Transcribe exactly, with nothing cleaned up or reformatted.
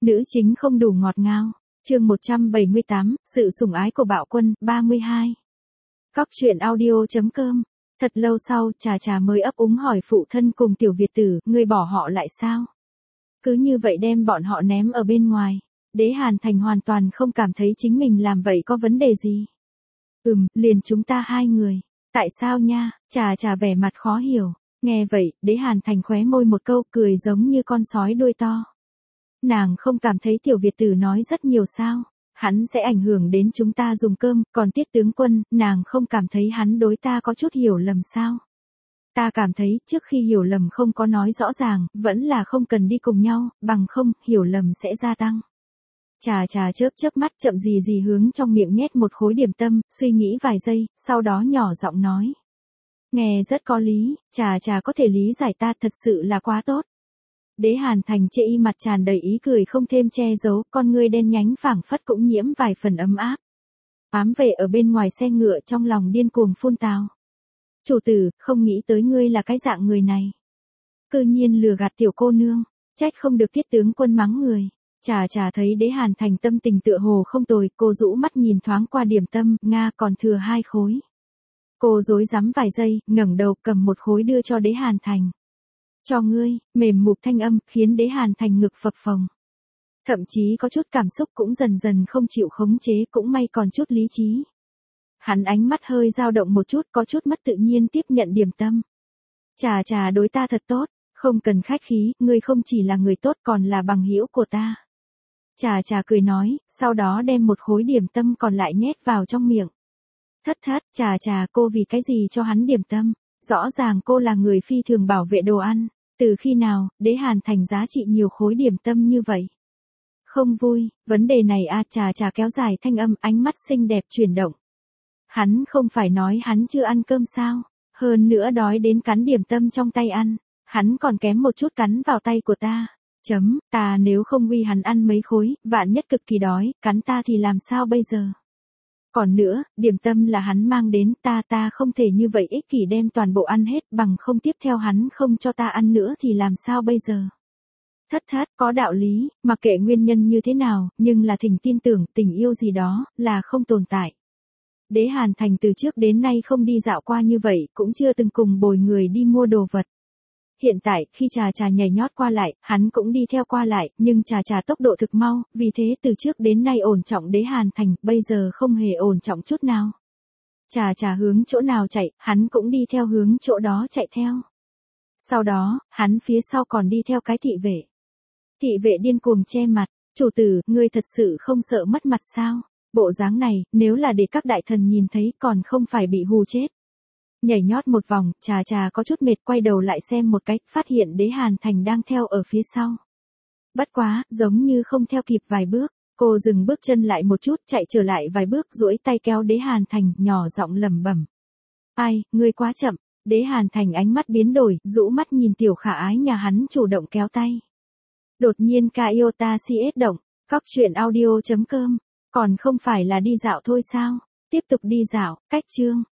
Nữ chính không đủ ngọt ngào. Chương một trăm bảy mươi tám, sự sủng ái của Bạo Quân, ba mươi hai. Cóc truyện audio chấm com. Thật lâu sau, Trà Trà mới ấp úng hỏi phụ thân cùng Tiểu Việt Tử, ngươi bỏ họ lại sao? Cứ như vậy đem bọn họ ném ở bên ngoài. Đế Hàn Thành hoàn toàn không cảm thấy chính mình làm vậy có vấn đề gì. Ừm, liền chúng ta hai người. Tại sao nha? Trà Trà vẻ mặt khó hiểu. Nghe vậy, Đế Hàn Thành khóe môi một câu cười giống như con sói đuôi to. Nàng không cảm thấy Tiểu Việt Tử nói rất nhiều sao? Hắn sẽ ảnh hưởng đến chúng ta dùng cơm, còn Tiết tướng quân, nàng không cảm thấy hắn đối ta có chút hiểu lầm sao? Ta cảm thấy trước khi hiểu lầm không có nói rõ ràng, vẫn là không cần đi cùng nhau, bằng không, hiểu lầm sẽ gia tăng. Trà Trà chớp chớp mắt chậm gì gì hướng trong miệng nhét một khối điểm tâm, suy nghĩ vài giây, sau đó nhỏ giọng nói. Nghe rất có lý, Trà Trà có thể lý giải ta thật sự là quá tốt. Đế Hàn Thành chê y mặt tràn đầy ý cười không thêm che giấu, con ngươi đen nhánh phảng phất cũng nhiễm vài phần ấm áp. Ám vệ ở bên ngoài xe ngựa trong lòng điên cuồng phun tào. Chủ tử, không nghĩ tới ngươi là cái dạng người này. Cư nhiên lừa gạt tiểu cô nương, trách không được Tiết tướng quân mắng người. Trà Trà thấy Đế Hàn Thành tâm tình tựa hồ không tồi, cô rũ mắt nhìn thoáng qua điểm tâm, Nga còn thừa hai khối. Cô rối rắm vài giây, ngẩng đầu cầm một khối đưa cho Đế Hàn Thành. Cho ngươi, mềm mục thanh âm, khiến Đế Hàn Thành ngực phập phồng. Thậm chí có chút cảm xúc cũng dần dần không chịu khống chế, cũng may còn chút lý trí. Hắn ánh mắt hơi dao động một chút, có chút mất tự nhiên tiếp nhận điểm tâm. Trà Trà đối ta thật tốt, không cần khách khí, ngươi không chỉ là người tốt còn là bằng hữu của ta. Trà Trà cười nói, sau đó đem một khối điểm tâm còn lại nhét vào trong miệng. Thất thất, Trà Trà, cô vì cái gì cho hắn điểm tâm? Rõ ràng cô là người phi thường bảo vệ đồ ăn. Từ khi nào, Đế Hàn Thành giá trị nhiều khối điểm tâm như vậy? Không vui, vấn đề này a Trà Trà kéo dài thanh âm, ánh mắt xinh đẹp chuyển động. Hắn không phải nói hắn chưa ăn cơm sao? Hơn nữa đói đến cắn điểm tâm trong tay ăn. Hắn còn kém một chút cắn vào tay của ta. Chấm, ta nếu không uy hắn ăn mấy khối, vạn nhất cực kỳ đói, cắn ta thì làm sao bây giờ? Còn nữa, điểm tâm là hắn mang đến, ta ta không thể như vậy ích kỷ đem toàn bộ ăn hết, bằng không tiếp theo hắn không cho ta ăn nữa thì làm sao bây giờ? Thất thất, có đạo lý, mặc kệ nguyên nhân như thế nào, nhưng là thỉnh tin tưởng, tình yêu gì đó, là không tồn tại. Đế Hàn Thành từ trước đến nay không đi dạo qua như vậy, cũng chưa từng cùng bồi người đi mua đồ vật. Hiện tại, khi Trà Trà nhảy nhót qua lại, hắn cũng đi theo qua lại, nhưng Trà Trà tốc độ thực mau, vì thế từ trước đến nay ổn trọng Đế Hàn Thành, bây giờ không hề ổn trọng chút nào. Trà Trà hướng chỗ nào chạy, hắn cũng đi theo hướng chỗ đó chạy theo. Sau đó, hắn phía sau còn đi theo cái thị vệ. Thị vệ điên cuồng che mặt, chủ tử, ngươi thật sự không sợ mất mặt sao? Bộ dáng này, nếu là để các đại thần nhìn thấy còn không phải bị hù chết. Nhảy nhót một vòng, Trà Trà có chút mệt quay đầu lại xem một cách, phát hiện Đế Hàn Thành đang theo ở phía sau. Bất quá, giống như không theo kịp vài bước, cô dừng bước chân lại một chút, chạy trở lại vài bước, duỗi tay kéo Đế Hàn Thành, nhỏ giọng lẩm bẩm. Ai, ngươi quá chậm. Đế Hàn Thành ánh mắt biến đổi, rũ mắt nhìn tiểu khả ái nhà hắn chủ động kéo tay. Đột nhiên Kaiota xê ét động, cóc truyện audio chấm com, còn không phải là đi dạo thôi sao? Tiếp tục đi dạo, cách chương.